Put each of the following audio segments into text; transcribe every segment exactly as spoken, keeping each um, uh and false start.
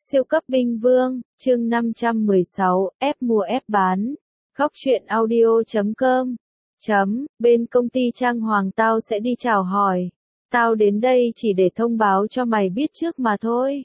Siêu cấp binh vương, chương năm trăm mười sáu, ép mua ép bán. Góc truyện audio chấm com. Chấm, bên công ty trang hoàng tao sẽ đi chào hỏi. Tao đến đây chỉ để thông báo cho mày biết trước mà thôi.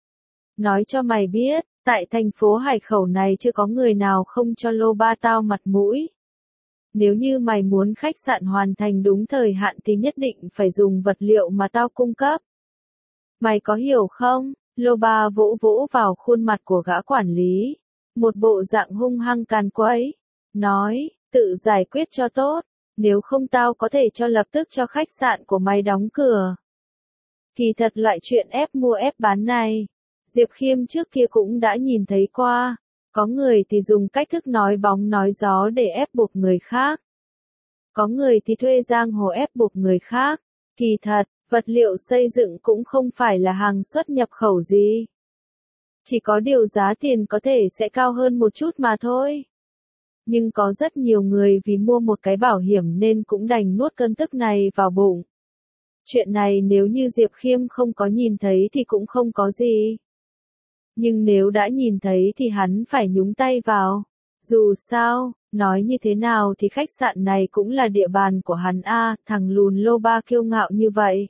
Nói cho mày biết, tại thành phố Hải Khẩu này chưa có người nào không cho lô ba tao mặt mũi. Nếu như mày muốn khách sạn hoàn thành đúng thời hạn thì nhất định phải dùng vật liệu mà tao cung cấp. Mày có hiểu không? Lô ba vỗ vỗ vào khuôn mặt của gã quản lý. Một bộ dạng hung hăng càn quấy. Nói, tự giải quyết cho tốt. Nếu không tao có thể cho lập tức cho khách sạn của mày đóng cửa. Kỳ thật loại chuyện ép mua ép bán này, Diệp Khiêm trước kia cũng đã nhìn thấy qua. Có người thì dùng cách thức nói bóng nói gió để ép buộc người khác. Có người thì thuê giang hồ ép buộc người khác. Kỳ thật, vật liệu xây dựng cũng không phải là hàng xuất nhập khẩu gì. Chỉ có điều giá tiền có thể sẽ cao hơn một chút mà thôi. Nhưng có rất nhiều người vì mua một cái bảo hiểm nên cũng đành nuốt cơn tức này vào bụng. Chuyện này nếu như Diệp Khiêm không có nhìn thấy thì cũng không có gì. Nhưng nếu đã nhìn thấy thì hắn phải nhúng tay vào. Dù sao, nói như thế nào thì khách sạn này cũng là địa bàn của hắn a, thằng lùn lô ba kiêu ngạo như vậy.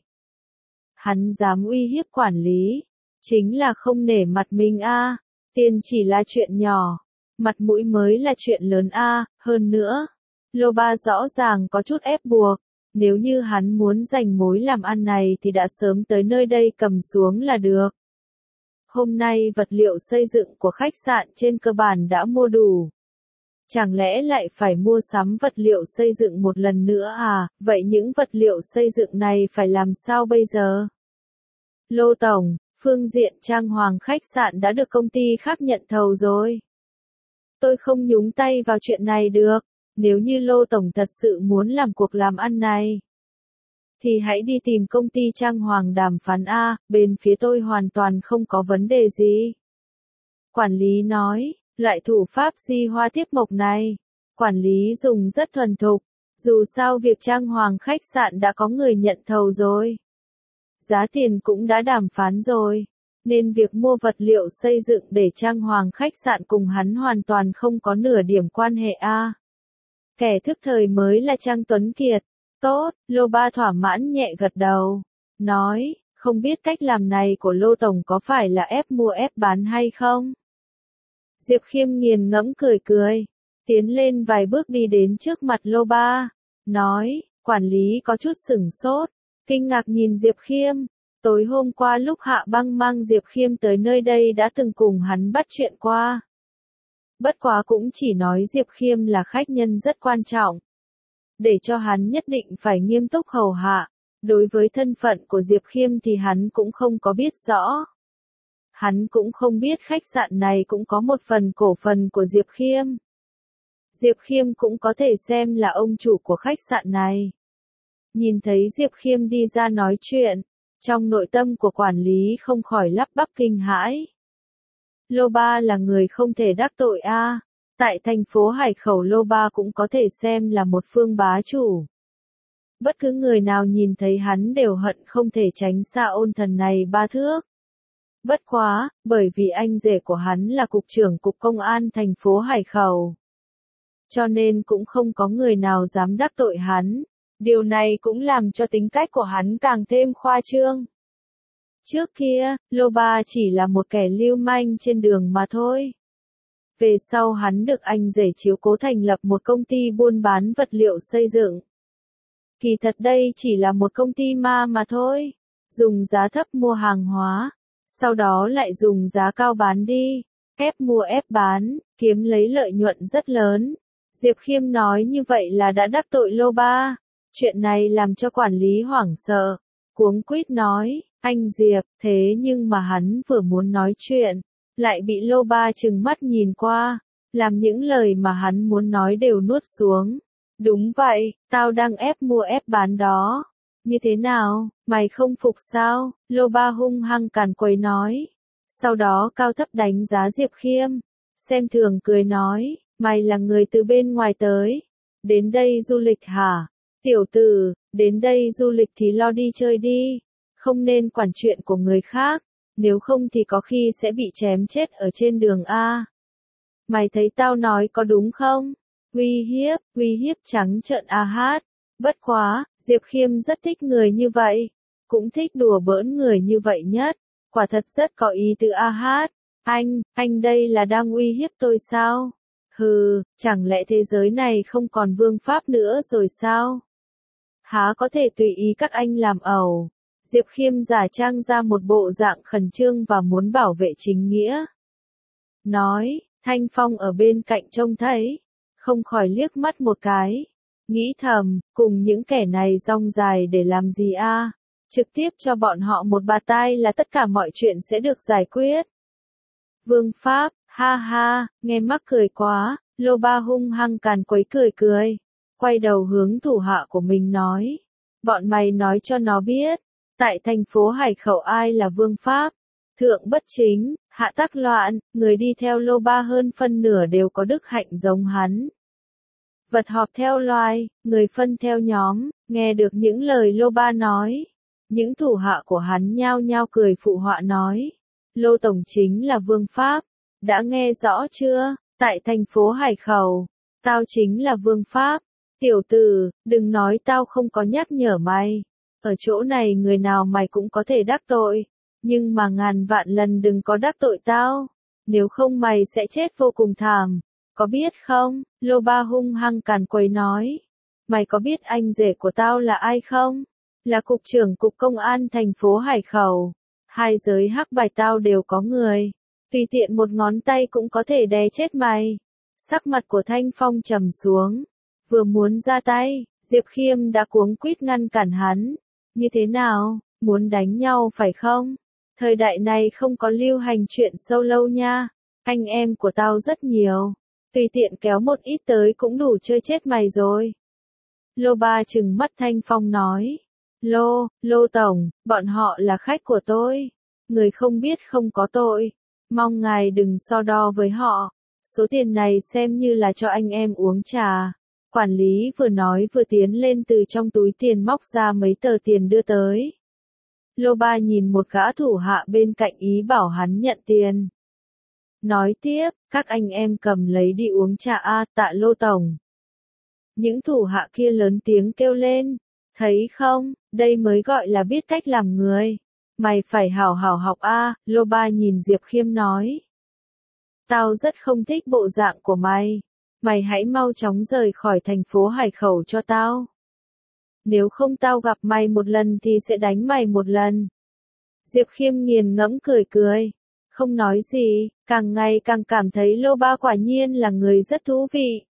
Hắn dám uy hiếp quản lý, chính là không nể mặt mình a, tiền chỉ là chuyện nhỏ, mặt mũi mới là chuyện lớn a, hơn nữa, lô ba rõ ràng có chút ép buộc, nếu như hắn muốn giành mối làm ăn này thì đã sớm tới nơi đây cầm xuống là được. Hôm nay vật liệu xây dựng của khách sạn trên cơ bản đã mua đủ. Chẳng lẽ lại phải mua sắm vật liệu xây dựng một lần nữa à, vậy những vật liệu xây dựng này phải làm sao bây giờ? Lô Tổng, phương diện trang hoàng khách sạn đã được công ty khác nhận thầu rồi. Tôi không nhúng tay vào chuyện này được, nếu như Lô Tổng thật sự muốn làm cuộc làm ăn này. Thì hãy đi tìm công ty trang hoàng đàm phán A, bên phía tôi hoàn toàn không có vấn đề gì. Quản lý nói, loại thủ pháp di hoa tiếp mộc này, quản lý dùng rất thuần thục, dù sao việc trang hoàng khách sạn đã có người nhận thầu rồi. Giá tiền cũng đã đàm phán rồi, nên việc mua vật liệu xây dựng để trang hoàng khách sạn cùng hắn hoàn toàn không có nửa điểm quan hệ A. Kẻ thức thời mới là Trang Tuấn Kiệt. Tốt, Lô Ba thỏa mãn nhẹ gật đầu. Nói, không biết cách làm này của Lô Tổng có phải là ép mua ép bán hay không? Diệp Khiêm nghiền ngẫm cười cười. Tiến lên vài bước đi đến trước mặt Lô Ba. Nói, quản lý có chút sửng sốt. Kinh ngạc nhìn Diệp Khiêm. Tối hôm qua lúc Hạ Băng mang Diệp Khiêm tới nơi đây đã từng cùng hắn bắt chuyện qua. Bất quá cũng chỉ nói Diệp Khiêm là khách nhân rất quan trọng. Để cho hắn nhất định phải nghiêm túc hầu hạ. Đối với thân phận của Diệp Khiêm thì hắn cũng không có biết rõ. Hắn cũng không biết khách sạn này cũng có một phần cổ phần của Diệp Khiêm. Diệp Khiêm cũng có thể xem là ông chủ của khách sạn này. Nhìn thấy Diệp Khiêm đi ra nói chuyện, trong nội tâm của quản lý không khỏi lắp bắp kinh hãi. Lô Ba là người không thể đắc tội a. Tại thành phố Hải Khẩu Lô Ba cũng có thể xem là một phương bá chủ. Bất cứ người nào nhìn thấy hắn đều hận không thể tránh xa ôn thần này ba thước. Bất quá, bởi vì anh rể của hắn là cục trưởng cục công an thành phố Hải Khẩu. Cho nên cũng không có người nào dám đắc tội hắn. Điều này cũng làm cho tính cách của hắn càng thêm khoa trương. Trước kia, Lô Ba chỉ là một kẻ lưu manh trên đường mà thôi. Về sau hắn được anh rể chiếu cố thành lập một công ty buôn bán vật liệu xây dựng. Kỳ thật đây chỉ là một công ty ma mà thôi. Dùng giá thấp mua hàng hóa, sau đó lại dùng giá cao bán đi, ép mua ép bán, kiếm lấy lợi nhuận rất lớn. Diệp Khiêm nói như vậy là đã đắc tội Lô Ba. Chuyện này làm cho quản lý hoảng sợ, cuống quýt nói, anh Diệp, thế nhưng mà hắn vừa muốn nói chuyện, lại bị Lô Ba trừng mắt nhìn qua, làm những lời mà hắn muốn nói đều nuốt xuống. Đúng vậy, tao đang ép mua ép bán đó. Như thế nào, mày không phục sao? Lô Ba hung hăng càn quấy nói. Sau đó cao thấp đánh giá Diệp Khiêm, xem thường cười nói, mày là người từ bên ngoài tới, đến đây du lịch hả? Tiểu tử, đến đây du lịch thì lo đi chơi đi, không nên quản chuyện của người khác. nếu không thì có khi sẽ bị chém chết ở trên đường A. Mày thấy tao nói có đúng không? Uy hiếp, uy hiếp trắng trợn a hát. Bất quá, Diệp Khiêm rất thích người như vậy, cũng thích đùa bỡn người như vậy nhất, quả thật rất có ý tứ a hát. Anh, anh đây là đang uy hiếp tôi sao? Hừ, chẳng lẽ thế giới này không còn vương pháp nữa rồi sao? Há có thể tùy ý các anh làm ẩu. Diệp Khiêm giả trang ra một bộ dạng khẩn trương và muốn bảo vệ chính nghĩa. Nói, Thanh Phong ở bên cạnh trông thấy, không khỏi liếc mắt một cái. Nghĩ thầm, cùng những kẻ này rong dài để làm gì a? Trực tiếp cho bọn họ một bạt tai là tất cả mọi chuyện sẽ được giải quyết. Vương pháp, ha ha, nghe mắc cười quá, Lô Ba hung hăng càn quấy cười cười. Quay đầu hướng thủ hạ của mình nói. Bọn mày nói cho nó biết, tại thành phố Hải Khẩu ai là vương pháp? Thượng bất chính, hạ tắc loạn, người đi theo Lô Ba hơn phân nửa đều có đức hạnh giống hắn. Vật họp theo loài, người phân theo nhóm, nghe được những lời Lô Ba nói. Những thủ hạ của hắn nhao nhao cười phụ họa nói. Lô Tổng chính là vương pháp, đã nghe rõ chưa, tại thành phố Hải Khẩu, tao chính là vương pháp. Tiểu tử, đừng nói tao không có nhắc nhở mày, ở chỗ này người nào mày cũng có thể đắc tội, nhưng mà ngàn vạn lần đừng có đắc tội tao, nếu không mày sẽ chết vô cùng thảm, có biết không? Lô Ba hung hăng càn quấy nói, mày có biết anh rể của tao là ai không? Là cục trưởng cục công an thành phố Hải Khẩu, hai giới hắc bạch tao đều có người, tùy tiện một ngón tay cũng có thể đè chết mày. Sắc mặt của Thanh Phong trầm xuống, vừa muốn ra tay, Diệp Khiêm đã cuống quýt ngăn cản hắn. Như thế nào, muốn đánh nhau phải không? Thời đại này không có lưu hành chuyện sâu lâu nha, anh em của tao rất nhiều, tùy tiện kéo một ít tới cũng đủ chơi chết mày rồi. Lô Ba trừng mắt Thanh Phong nói, Lô, Lô Tổng, bọn họ là khách của tôi, người không biết không có tội, mong ngài đừng so đo với họ, số tiền này xem như là cho anh em uống trà. Quản lý vừa nói vừa tiến lên từ trong túi tiền móc ra mấy tờ tiền đưa tới. Lô Ba nhìn một gã thủ hạ bên cạnh ý bảo hắn nhận tiền. Nói tiếp, các anh em cầm lấy đi uống trà a, tạ Lô Tổng. Những thủ hạ kia lớn tiếng kêu lên, thấy không, đây mới gọi là biết cách làm người. Mày phải hảo hảo học a, Lô Ba nhìn Diệp Khiêm nói. Tao rất không thích bộ dạng của mày. Mày hãy mau chóng rời khỏi thành phố Hải Khẩu cho tao. Nếu không tao gặp mày một lần thì sẽ đánh mày một lần. Diệp Khiêm nghiền ngẫm cười cười. Không nói gì, càng ngày càng cảm thấy Lô Ba quả nhiên là người rất thú vị.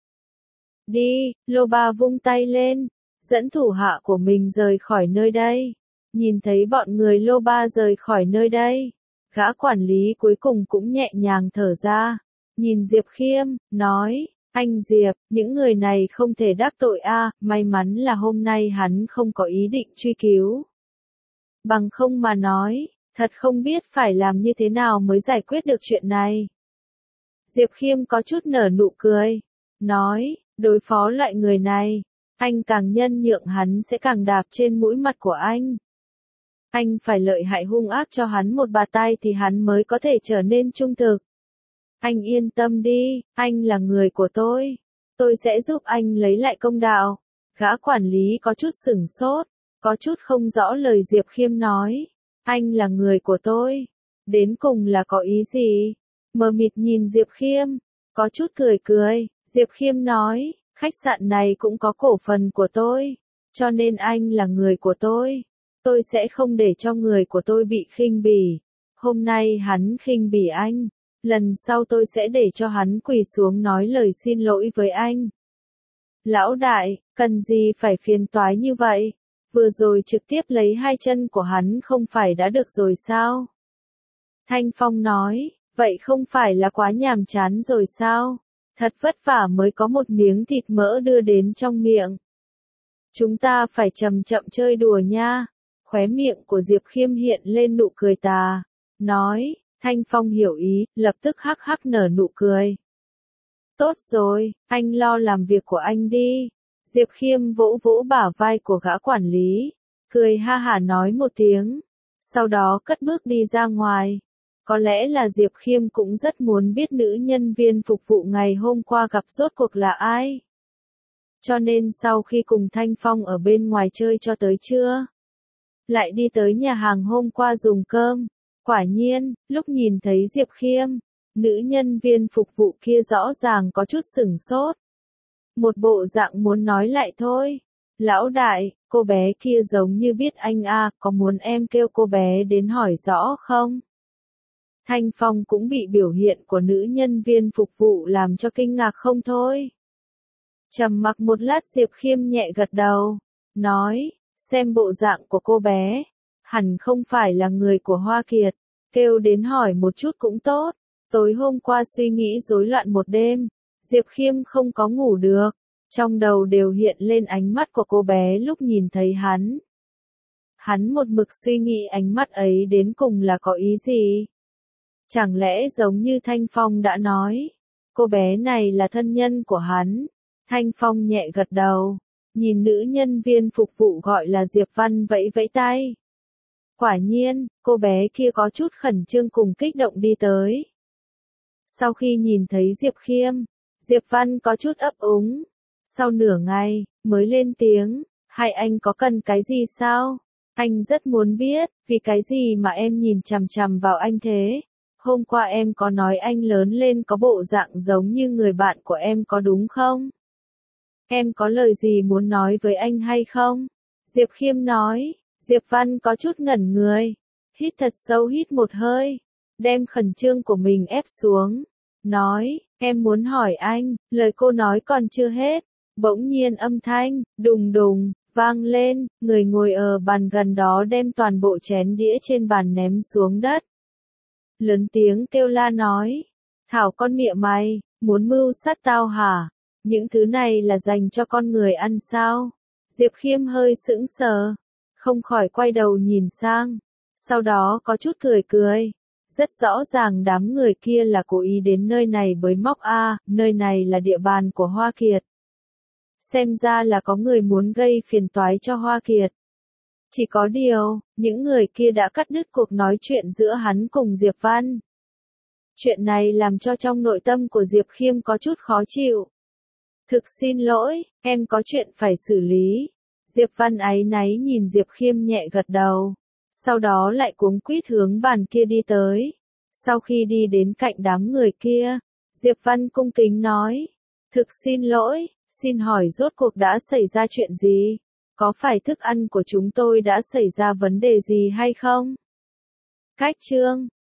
Đi, Lô Ba vung tay lên, dẫn thủ hạ của mình rời khỏi nơi đây. Nhìn thấy bọn người Lô Ba rời khỏi nơi đây, gã quản lý cuối cùng cũng nhẹ nhàng thở ra. Nhìn Diệp Khiêm, nói. Anh Diệp, những người này không thể đắc tội a, may mắn là hôm nay hắn không có ý định truy cứu. Bằng không mà nói, thật không biết phải làm như thế nào mới giải quyết được chuyện này. Diệp Khiêm có chút nở nụ cười, nói, đối phó loại người này, anh càng nhân nhượng hắn sẽ càng đạp trên mũi mặt của anh. Anh phải lợi hại hung ác cho hắn một bạt tai thì hắn mới có thể trở nên trung thực. Anh yên tâm đi, anh là người của tôi. Tôi sẽ giúp anh lấy lại công đạo. Gã quản lý có chút sửng sốt, có chút không rõ lời Diệp Khiêm nói. Anh là người của tôi. Đến cùng là có ý gì? Mờ mịt nhìn Diệp Khiêm, có chút cười cười. Diệp Khiêm nói, khách sạn này cũng có cổ phần của tôi. Cho nên anh là người của tôi. Tôi sẽ không để cho người của tôi bị khinh bỉ. Hôm nay hắn khinh bỉ anh. Lần sau tôi sẽ để cho hắn quỳ xuống nói lời xin lỗi với anh. Lão đại, cần gì phải phiền toái như vậy? Vừa rồi trực tiếp lấy hai chân của hắn không phải đã được rồi sao? Thanh Phong nói, vậy không phải là quá nhàm chán rồi sao? Thật vất vả mới có một miếng thịt mỡ đưa đến trong miệng. Chúng ta phải chậm chậm chơi đùa nha. Khóe miệng của Diệp Khiêm hiện lên nụ cười tà. Nói. Thanh Phong hiểu ý, lập tức hắc hắc nở nụ cười. Tốt rồi, anh lo làm việc của anh đi. Diệp Khiêm vỗ vỗ bả vai của gã quản lý, cười ha hả nói một tiếng. sau đó cất bước đi ra ngoài. Có lẽ là Diệp Khiêm cũng rất muốn biết nữ nhân viên phục vụ ngày hôm qua gặp rốt cuộc là ai. Cho nên sau khi cùng Thanh Phong ở bên ngoài chơi cho tới trưa, lại đi tới nhà hàng hôm qua dùng cơm. Quả nhiên, lúc nhìn thấy Diệp Khiêm, nữ nhân viên phục vụ kia rõ ràng có chút sửng sốt. Một bộ dạng muốn nói lại thôi. Lão đại, cô bé kia giống như biết anh à, có muốn em kêu cô bé đến hỏi rõ không? Thanh Phong cũng bị biểu hiện của nữ nhân viên phục vụ làm cho kinh ngạc không thôi. Trầm mặc một lát Diệp Khiêm nhẹ gật đầu, nói, xem bộ dạng của cô bé, hẳn không phải là người của Hoa Kiệt, kêu đến hỏi một chút cũng tốt. Tối hôm qua suy nghĩ rối loạn một đêm, Diệp Khiêm không có ngủ được, trong đầu đều hiện lên ánh mắt của cô bé lúc nhìn thấy hắn. Hắn một mực suy nghĩ ánh mắt ấy đến cùng là có ý gì? Chẳng lẽ giống như Thanh Phong đã nói, cô bé này là thân nhân của hắn? Thanh Phong nhẹ gật đầu, nhìn nữ nhân viên phục vụ gọi là Diệp Văn vẫy vẫy tay. Quả nhiên, cô bé kia có chút khẩn trương cùng kích động đi tới. Sau khi nhìn thấy Diệp Khiêm, Diệp Văn có chút ấp úng. Sau nửa ngày, mới lên tiếng, hai anh có cần cái gì sao? Anh rất muốn biết, vì cái gì mà em nhìn chằm chằm vào anh thế? Hôm qua em có nói anh lớn lên có bộ dạng giống như người bạn của em có đúng không? Em có lời gì muốn nói với anh hay không? Diệp Khiêm nói. Diệp Văn có chút ngẩn người, hít thật sâu hít một hơi, đem khẩn trương của mình ép xuống, nói, em muốn hỏi anh, lời cô nói còn chưa hết. Bỗng nhiên âm thanh, đùng đùng, vang lên, người ngồi ở bàn gần đó đem toàn bộ chén đĩa trên bàn ném xuống đất. Lớn tiếng kêu la nói, Thảo con mịa mày, muốn mưu sát tao hả? Những thứ này là dành cho con người ăn sao? Diệp Khiêm hơi sững sờ, không khỏi quay đầu nhìn sang, sau đó có chút cười cười. Rất rõ ràng đám người kia là cố ý đến nơi này bới móc a, nơi này là địa bàn của Hoa Kiệt. Xem ra là có người muốn gây phiền toái cho Hoa Kiệt. Chỉ có điều, những người kia đã cắt đứt cuộc nói chuyện giữa hắn cùng Diệp Văn. Chuyện này làm cho trong nội tâm của Diệp Khiêm có chút khó chịu. Thực xin lỗi, em có chuyện phải xử lý. Diệp Văn áy náy nhìn Diệp Khiêm nhẹ gật đầu. Sau đó lại cuống quýt hướng bàn kia đi tới. Sau khi đi đến cạnh đám người kia, Diệp Văn cung kính nói. Thực xin lỗi, xin hỏi rốt cuộc đã xảy ra chuyện gì? Có phải thức ăn của chúng tôi đã xảy ra vấn đề gì hay không? Cách chương